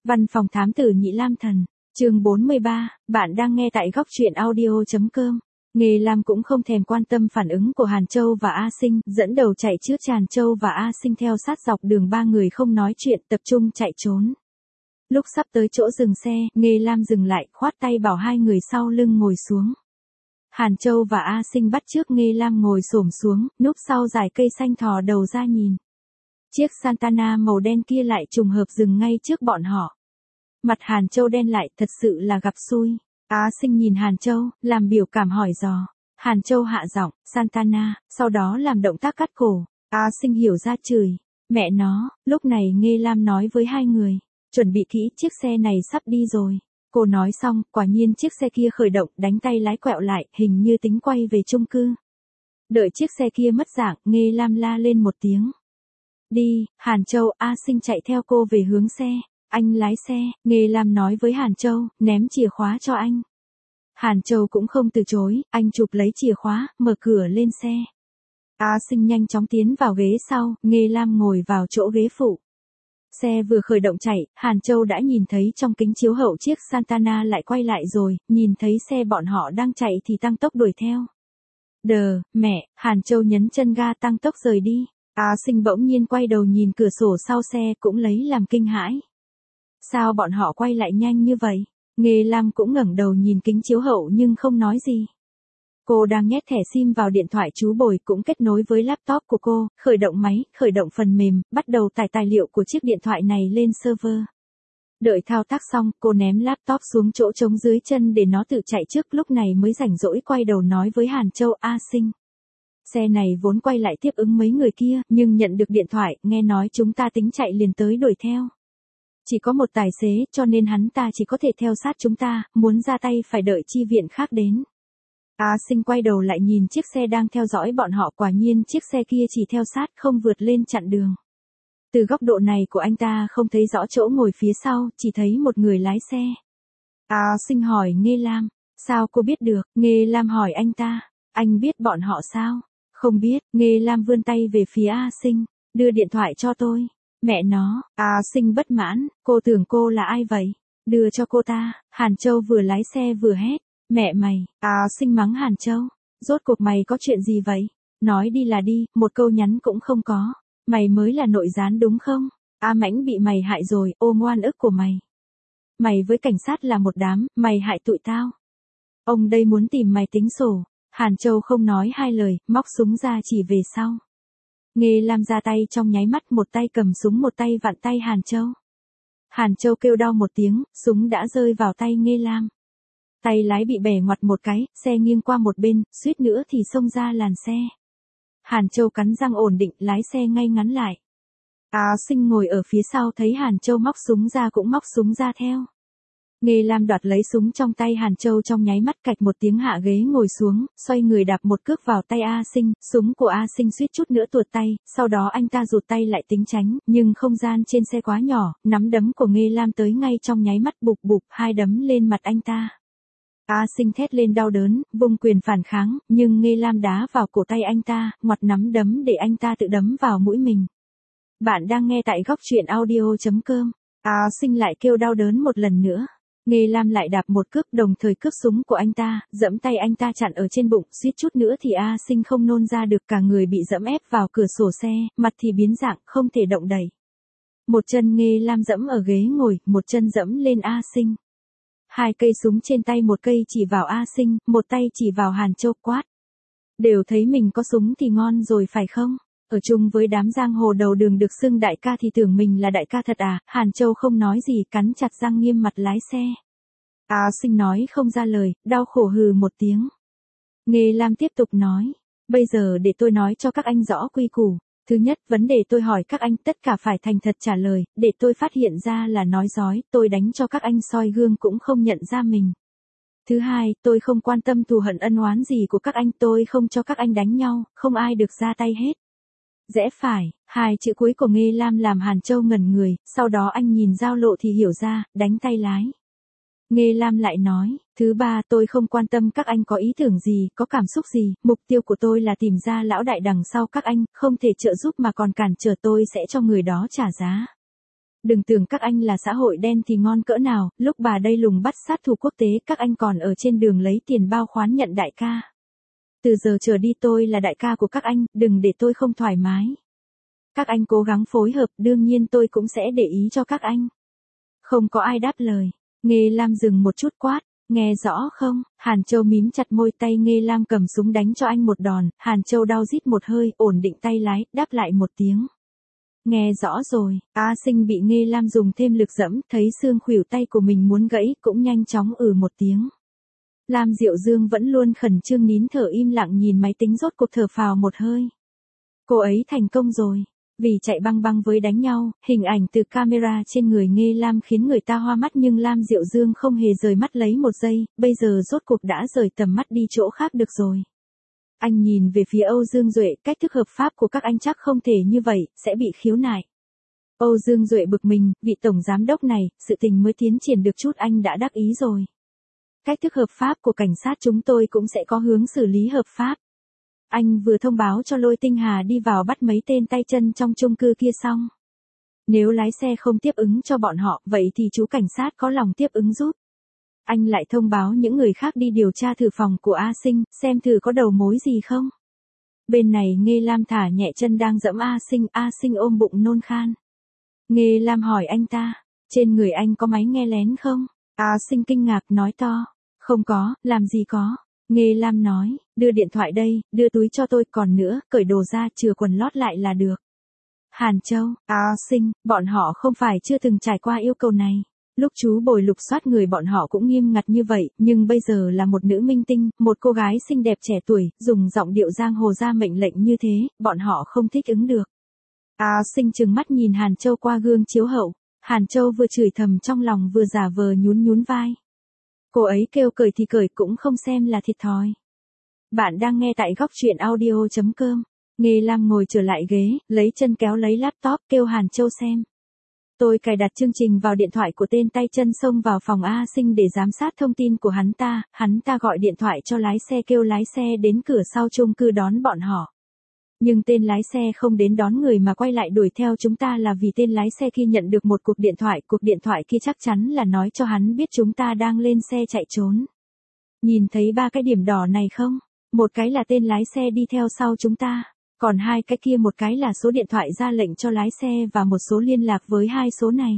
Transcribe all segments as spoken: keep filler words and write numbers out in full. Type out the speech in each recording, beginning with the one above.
Văn phòng thám tử Nhị Lam Thần, chương bốn mươi ba, bạn đang nghe tại góc truyện audio.com. Nghê Lam cũng không thèm quan tâm phản ứng của Hàn Châu và A Sinh, dẫn đầu chạy trước Tràn Châu và A Sinh theo sát dọc đường, ba người không nói chuyện, tập trung chạy trốn. Lúc sắp tới chỗ dừng xe, Nghê Lam dừng lại, khoát tay bảo hai người sau lưng ngồi xuống. Hàn Châu và A Sinh bắt chước Nghê Lam ngồi xổm xuống, núp sau dải cây xanh thò đầu ra nhìn. Chiếc Santana màu đen kia lại trùng hợp dừng ngay trước bọn họ. Mặt Hàn Châu đen lại, thật sự là gặp xui. A Sinh nhìn Hàn Châu, làm biểu cảm hỏi dò. Hàn Châu hạ giọng, Santana, sau đó làm động tác cắt cổ. A Sinh hiểu ra chửi. Mẹ nó, lúc này Nghê Lam nói với hai người. Chuẩn bị kỹ, chiếc xe này sắp đi rồi. Cô nói xong, quả nhiên chiếc xe kia khởi động, đánh tay lái quẹo lại, hình như tính quay về chung cư. Đợi chiếc xe kia mất dạng, Nghê Lam la lên một tiếng. Đi, Hàn Châu. A Sinh chạy theo cô về hướng xe. Anh lái xe, Nghê Lam nói với Hàn Châu, ném chìa khóa cho anh. Hàn Châu cũng không từ chối, anh chụp lấy chìa khóa, mở cửa lên xe. A Sinh nhanh chóng tiến vào ghế sau, Nghê Lam ngồi vào chỗ ghế phụ. Xe vừa khởi động chạy, Hàn Châu đã nhìn thấy trong kính chiếu hậu chiếc Santana lại quay lại rồi, nhìn thấy xe bọn họ đang chạy thì tăng tốc đuổi theo. Đờ, mẹ, Hàn Châu nhấn chân ga tăng tốc rời đi. A Sinh bỗng nhiên quay đầu nhìn cửa sổ sau xe cũng lấy làm kinh hãi. Sao bọn họ quay lại nhanh như vậy? Nghê Lam cũng ngẩng đầu nhìn kính chiếu hậu nhưng không nói gì. Cô đang nhét thẻ sim vào điện thoại chú Bồi cũng kết nối với laptop của cô, khởi động máy, khởi động phần mềm, bắt đầu tải tài liệu của chiếc điện thoại này lên server. Đợi thao tác xong, cô ném laptop xuống chỗ trống dưới chân để nó tự chạy trước, lúc này mới rảnh rỗi quay đầu nói với Hàn Châu. A Sinh. Xe này vốn quay lại tiếp ứng mấy người kia, nhưng nhận được điện thoại, nghe nói chúng ta tính chạy liền tới đuổi theo. Chỉ có một tài xế, cho nên hắn ta chỉ có thể theo sát chúng ta, muốn ra tay phải đợi chi viện khác đến. A Sinh quay đầu lại nhìn chiếc xe đang theo dõi bọn họ, quả nhiên chiếc xe kia chỉ theo sát không vượt lên chặn đường. Từ góc độ này của anh ta không thấy rõ chỗ ngồi phía sau, chỉ thấy một người lái xe. A Sinh hỏi Nghê Lam, sao cô biết được? Nghê Lam hỏi anh ta, anh biết bọn họ sao? Không biết. Nghê Lam vươn tay về phía A Sinh, đưa điện thoại cho tôi. Mẹ nó, A Sinh bất mãn, cô tưởng cô là ai vậy? Đưa cho cô ta. Hàn Châu vừa lái xe vừa hét, mẹ mày. A Sinh mắng Hàn Châu, rốt cuộc mày có chuyện gì vậy? Nói đi là đi, một câu nhắn cũng không có. Mày mới là nội gián đúng không? A Mãnh bị mày hại rồi, ôm oan ức của mày. Mày với cảnh sát là một đám, mày hại tụi tao. Ông đây muốn tìm mày tính sổ. Hàn Châu không nói hai lời, móc súng ra chỉ về sau. Nghê Lam ra tay trong nháy mắt, một tay cầm súng một tay vặn tay Hàn Châu. Hàn Châu kêu đau một tiếng, súng đã rơi vào tay Nghê Lam. Tay lái bị bẻ ngoặt một cái, xe nghiêng qua một bên, suýt nữa thì xông ra làn xe. Hàn Châu cắn răng ổn định, lái xe ngay ngắn lại. A Sinh ngồi ở phía sau thấy Hàn Châu móc súng ra cũng móc súng ra theo. Nghê Lam đoạt lấy súng trong tay Hàn Châu trong nháy mắt, cạch một tiếng hạ ghế ngồi xuống, xoay người đạp một cước vào tay A Sinh, súng của A Sinh suýt chút nữa tuột tay, sau đó anh ta rụt tay lại tính tránh, nhưng không gian trên xe quá nhỏ, nắm đấm của Nghê Lam tới ngay trong nháy mắt, bụp bụp, hai đấm lên mặt anh ta. A Sinh thét lên đau đớn, vung quyền phản kháng, nhưng Nghê Lam đá vào cổ tay anh ta, ngoặt nắm đấm để anh ta tự đấm vào mũi mình. Bạn đang nghe tại góc truyện audio.com. A Sinh lại kêu đau đớn một lần nữa. Nghê Lam lại đạp một cước, đồng thời cước súng của anh ta, giẫm tay anh ta chặn ở trên bụng, suýt chút nữa thì A Sinh không nôn ra được, cả người bị giẫm ép vào cửa sổ xe, mặt thì biến dạng, không thể động đậy. Một chân Nghê Lam giẫm ở ghế ngồi, một chân giẫm lên A Sinh. Hai cây súng trên tay, một cây chỉ vào A Sinh, một tay chỉ vào Hàn Châu, quát. Đều thấy mình có súng thì ngon rồi phải không? Ở chung với đám giang hồ đầu đường được xưng đại ca thì tưởng mình là đại ca thật à? Hàn Châu không nói gì, cắn chặt răng nghiêm mặt lái xe. A Sinh nói không ra lời, đau khổ hừ một tiếng. Nghê Lam tiếp tục nói, bây giờ để tôi nói cho các anh rõ quy củ. Thứ nhất, vấn đề tôi hỏi các anh tất cả phải thành thật trả lời, để tôi phát hiện ra là nói dối, tôi đánh cho các anh soi gương cũng không nhận ra mình. Thứ hai, tôi không quan tâm thù hận ân oán gì của các anh, tôi không cho các anh đánh nhau, không ai được ra tay hết. Rẽ phải, hai chữ cuối của Nghê Lam làm Hàn Châu ngẩn người, sau đó anh nhìn giao lộ thì hiểu ra, đánh tay lái. Nghê Lam lại nói, thứ ba, tôi không quan tâm các anh có ý tưởng gì, có cảm xúc gì, mục tiêu của tôi là tìm ra lão đại đằng sau các anh, không thể trợ giúp mà còn cản trở tôi sẽ cho người đó trả giá. Đừng tưởng các anh là xã hội đen thì ngon cỡ nào, lúc bà đây lùng bắt sát thủ quốc tế các anh còn ở trên đường lấy tiền bao khoán nhận đại ca. Từ giờ trở đi tôi là đại ca của các anh, đừng để tôi không thoải mái. Các anh cố gắng phối hợp, đương nhiên tôi cũng sẽ để ý cho các anh. Không có ai đáp lời. Nghê Lam dừng một chút quát, nghe rõ không? Hàn Châu mím chặt môi, tay Nghê Lam cầm súng đánh cho anh một đòn, Hàn Châu đau rít một hơi, ổn định tay lái, đáp lại một tiếng. Nghe rõ rồi, A Sinh bị Nghê Lam dùng thêm lực dẫm, thấy xương khuỷu tay của mình muốn gãy, cũng nhanh chóng ừ một tiếng. Lam Diệu Dương vẫn luôn khẩn trương nín thở im lặng nhìn máy tính, rốt cuộc thở phào một hơi. Cô ấy thành công rồi. Vì chạy băng băng với đánh nhau, hình ảnh từ camera trên người Nghê Lam khiến người ta hoa mắt, nhưng Lam Diệu Dương không hề rời mắt lấy một giây, bây giờ rốt cuộc đã rời tầm mắt đi chỗ khác được rồi. Anh nhìn về phía Âu Dương Duệ, cách thức hợp pháp của các anh chắc không thể như vậy, sẽ bị khiếu nại. Âu Dương Duệ bực mình, vị tổng giám đốc này, sự tình mới tiến triển được chút anh đã đắc ý rồi. Cách thức hợp pháp của cảnh sát chúng tôi cũng sẽ có hướng xử lý hợp pháp. Anh vừa thông báo cho Lôi Tinh Hà đi vào bắt mấy tên tay chân trong chung cư kia xong. Nếu lái xe không tiếp ứng cho bọn họ, vậy thì chú cảnh sát có lòng tiếp ứng giúp. Anh lại thông báo những người khác đi điều tra thử phòng của A Sinh, xem thử có đầu mối gì không. Bên này Nghê Lam thả nhẹ chân đang dẫm A Sinh, A Sinh ôm bụng nôn khan. Nghê Lam hỏi anh ta, trên người anh có máy nghe lén không? A Sinh kinh ngạc nói to, không có, làm gì có. Nghê Lam nói, đưa điện thoại đây, đưa túi cho tôi, còn nữa, cởi đồ ra, chừa quần lót lại là được. Hàn Châu, A Sinh, bọn họ không phải chưa từng trải qua yêu cầu này. Lúc chú Bồi lục soát người bọn họ cũng nghiêm ngặt như vậy, nhưng bây giờ là một nữ minh tinh, một cô gái xinh đẹp trẻ tuổi, dùng giọng điệu giang hồ ra mệnh lệnh như thế, bọn họ không thích ứng được. A Sinh trừng mắt nhìn Hàn Châu qua gương chiếu hậu, Hàn Châu vừa chửi thầm trong lòng vừa giả vờ nhún nhún vai. Cô ấy kêu cởi thì cởi cũng không xem là thiệt thòi. Bạn đang nghe tại góc truyện audio chấm com. Nghê Lam ngồi trở lại ghế, lấy chân kéo lấy laptop, kêu Hàn Châu xem. Tôi cài đặt chương trình vào điện thoại của tên tay chân, xông vào phòng A Sinh để giám sát thông tin của hắn ta, hắn ta gọi điện thoại cho lái xe kêu lái xe đến cửa sau chung cư đón bọn họ. Nhưng tên lái xe không đến đón người mà quay lại đuổi theo chúng ta là vì tên lái xe kia nhận được một cuộc điện thoại, cuộc điện thoại kia chắc chắn là nói cho hắn biết chúng ta đang lên xe chạy trốn. Nhìn thấy ba cái điểm đỏ này không? Một cái là tên lái xe đi theo sau chúng ta, còn hai cái kia một cái là số điện thoại ra lệnh cho lái xe và một số liên lạc với hai số này.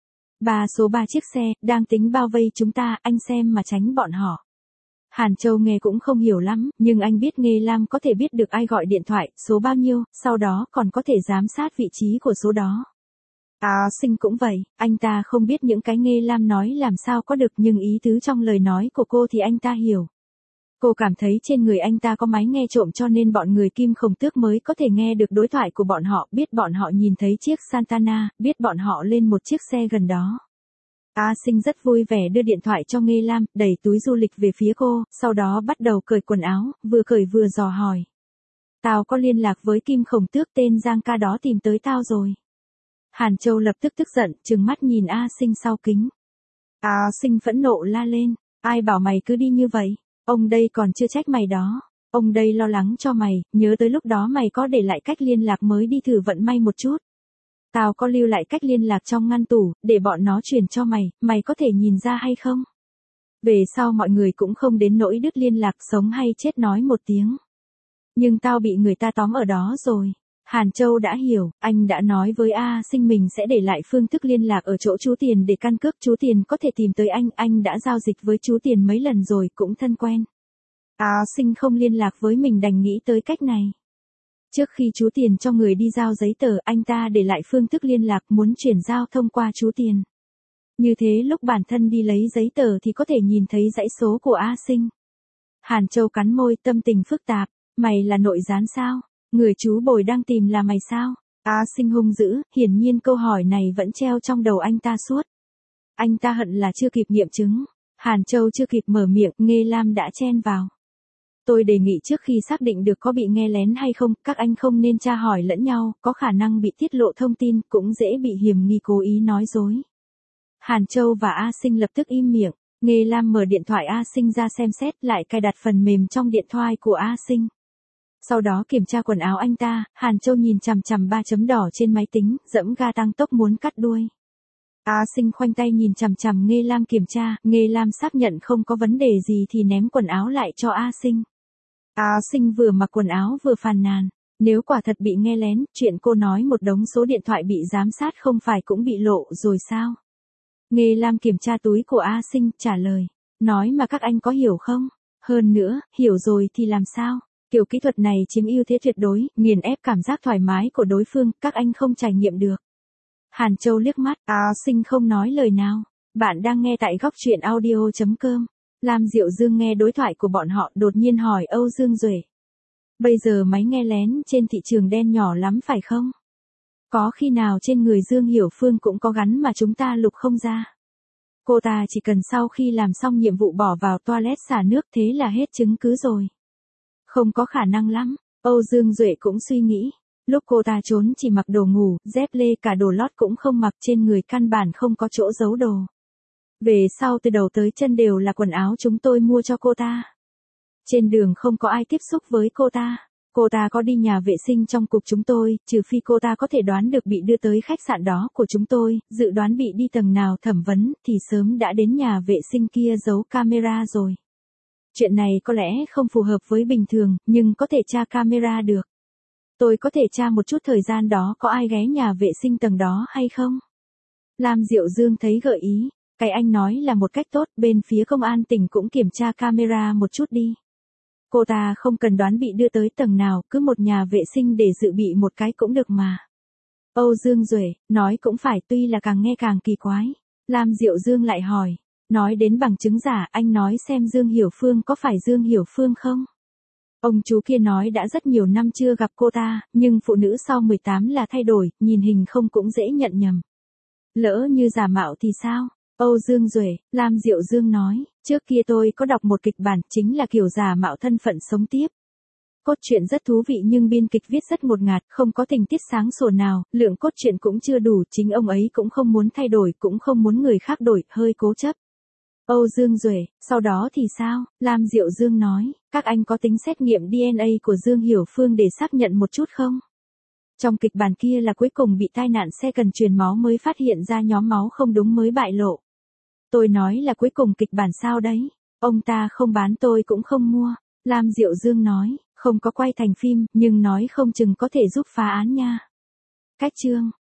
Ba số ba chiếc xe, đang tính bao vây chúng ta, anh xem mà tránh bọn họ. Hàn Châu nghe cũng không hiểu lắm, nhưng anh biết Nghê Lam có thể biết được ai gọi điện thoại, số bao nhiêu, sau đó còn có thể giám sát vị trí của số đó. A Sinh cũng vậy, anh ta không biết những cái Nghê Lam nói làm sao có được, nhưng ý tứ trong lời nói của cô thì anh ta hiểu. Cô cảm thấy trên người anh ta có máy nghe trộm cho nên bọn người Kim Khổng Tước mới có thể nghe được đối thoại của bọn họ, biết bọn họ nhìn thấy chiếc Santana, biết bọn họ lên một chiếc xe gần đó. A Sinh rất vui vẻ đưa điện thoại cho Nghê Lam, đẩy túi du lịch về phía cô, sau đó bắt đầu cởi quần áo, vừa cởi vừa dò hỏi. Tao có liên lạc với Kim Khổng Tước, tên Giang ca đó tìm tới tao rồi. Hàn Châu lập tức tức giận, trừng mắt nhìn A Sinh sau kính. A Sinh phẫn nộ la lên, ai bảo mày cứ đi như vậy, ông đây còn chưa trách mày đó. Ông đây lo lắng cho mày, nhớ tới lúc đó mày có để lại cách liên lạc mới đi thử vận may một chút. Tao có lưu lại cách liên lạc trong ngăn tủ, để bọn nó truyền cho mày, mày có thể nhìn ra hay không? Về sau mọi người cũng không đến nỗi đứt liên lạc, sống hay chết nói một tiếng. Nhưng tao bị người ta tóm ở đó rồi. Hàn Châu đã hiểu, anh đã nói với A Sinh mình sẽ để lại phương thức liên lạc ở chỗ chú Tiền để căn cước, chú Tiền có thể tìm tới anh, anh đã giao dịch với chú Tiền mấy lần rồi, cũng thân quen. A Sinh không liên lạc với mình đành nghĩ tới cách này. Trước khi chú Tiền cho người đi giao giấy tờ, anh ta để lại phương thức liên lạc muốn chuyển giao thông qua chú Tiền. Như thế lúc bản thân đi lấy giấy tờ thì có thể nhìn thấy dãy số của A Sinh. Hàn Châu cắn môi, tâm tình phức tạp, mày là nội gián sao? Người chú Bồi đang tìm là mày sao? A Sinh hung dữ, hiển nhiên câu hỏi này vẫn treo trong đầu anh ta suốt. Anh ta hận là chưa kịp nghiệm chứng. Hàn Châu chưa kịp mở miệng, Nghê Lam đã chen vào. Tôi đề nghị trước khi xác định được có bị nghe lén hay không, các anh không nên tra hỏi lẫn nhau, có khả năng bị tiết lộ thông tin, cũng dễ bị hiểm nghi cố ý nói dối. Hàn Châu và A Sinh lập tức im miệng, Nghê Lam mở điện thoại A Sinh ra xem xét, lại cài đặt phần mềm trong điện thoại của A Sinh. Sau đó kiểm tra quần áo anh ta, Hàn Châu nhìn chằm chằm ba chấm đỏ trên máy tính, dẫm ga tăng tốc muốn cắt đuôi. A Sinh khoanh tay nhìn chằm chằm Nghê Lam kiểm tra, Nghê Lam xác nhận không có vấn đề gì thì ném quần áo lại cho A Sinh. A Sinh vừa mặc quần áo vừa phàn nàn, nếu quả thật bị nghe lén, chuyện cô nói một đống số điện thoại bị giám sát không phải cũng bị lộ rồi sao? Nghê Lam kiểm tra túi của A Sinh, trả lời, nói mà các anh có hiểu không? Hơn nữa, hiểu rồi thì làm sao? Kiểu kỹ thuật này chiếm ưu thế tuyệt đối, nghiền ép cảm giác thoải mái của đối phương, các anh không trải nghiệm được. Hàn Châu liếc mắt, A Sinh không nói lời nào. Bạn đang nghe tại góc truyện audio chấm com. Lam Diệu Dương nghe đối thoại của bọn họ đột nhiên hỏi Âu Dương Duệ. Bây giờ máy nghe lén trên thị trường đen nhỏ lắm phải không? Có khi nào trên người Dương Hiểu Phương cũng có gắn mà chúng ta lục không ra? Cô ta chỉ cần sau khi làm xong nhiệm vụ bỏ vào toilet xả nước thế là hết chứng cứ rồi. Không có khả năng lắm, Âu Dương Duệ cũng suy nghĩ. Lúc cô ta trốn chỉ mặc đồ ngủ, dép lê cả đồ lót cũng không mặc, trên người căn bản không có chỗ giấu đồ. Về sau từ đầu tới chân đều là quần áo chúng tôi mua cho cô ta. Trên đường không có ai tiếp xúc với cô ta. Cô ta có đi nhà vệ sinh trong cục chúng tôi, trừ phi cô ta có thể đoán được bị đưa tới khách sạn đó của chúng tôi, dự đoán bị đi tầng nào thẩm vấn thì sớm đã đến nhà vệ sinh kia giấu camera rồi. Chuyện này có lẽ không phù hợp với bình thường, nhưng có thể tra camera được. Tôi có thể tra một chút thời gian đó có ai ghé nhà vệ sinh tầng đó hay không? Lam Diệu Dương thấy gợi ý, cái anh nói là một cách tốt, bên phía công an tỉnh cũng kiểm tra camera một chút đi. Cô ta không cần đoán bị đưa tới tầng nào, cứ một nhà vệ sinh để dự bị một cái cũng được mà. Âu Dương Duệ, nói cũng phải, tuy là càng nghe càng kỳ quái. Lam Diệu Dương lại hỏi, nói đến bằng chứng giả, anh nói xem Dương Hiểu Phương có phải Dương Hiểu Phương không? Ông chú kia nói đã rất nhiều năm chưa gặp cô ta, nhưng phụ nữ sau mười tám là thay đổi, nhìn hình không cũng dễ nhận nhầm. Lỡ như giả mạo thì sao? Âu Dương Duệ, Lam Diệu Dương nói, trước kia tôi có đọc một kịch bản chính là kiểu giả mạo thân phận sống tiếp. Cốt truyện rất thú vị nhưng biên kịch viết rất ngột ngạt, không có tình tiết sáng sủa nào, lượng cốt truyện cũng chưa đủ, chính ông ấy cũng không muốn thay đổi, cũng không muốn người khác đổi, hơi cố chấp. Âu Dương Duệ, sau đó thì sao? Lam Diệu Dương nói, các anh có tính xét nghiệm đê en a của Dương Hiểu Phương để xác nhận một chút không? Trong kịch bản kia là cuối cùng bị tai nạn xe cần truyền máu mới phát hiện ra nhóm máu không đúng mới bại lộ. Tôi nói là cuối cùng kịch bản sao đấy? Ông ta không bán tôi cũng không mua. Lam Diệu Dương nói, không có quay thành phim, nhưng nói không chừng có thể giúp phá án nha. Cách chương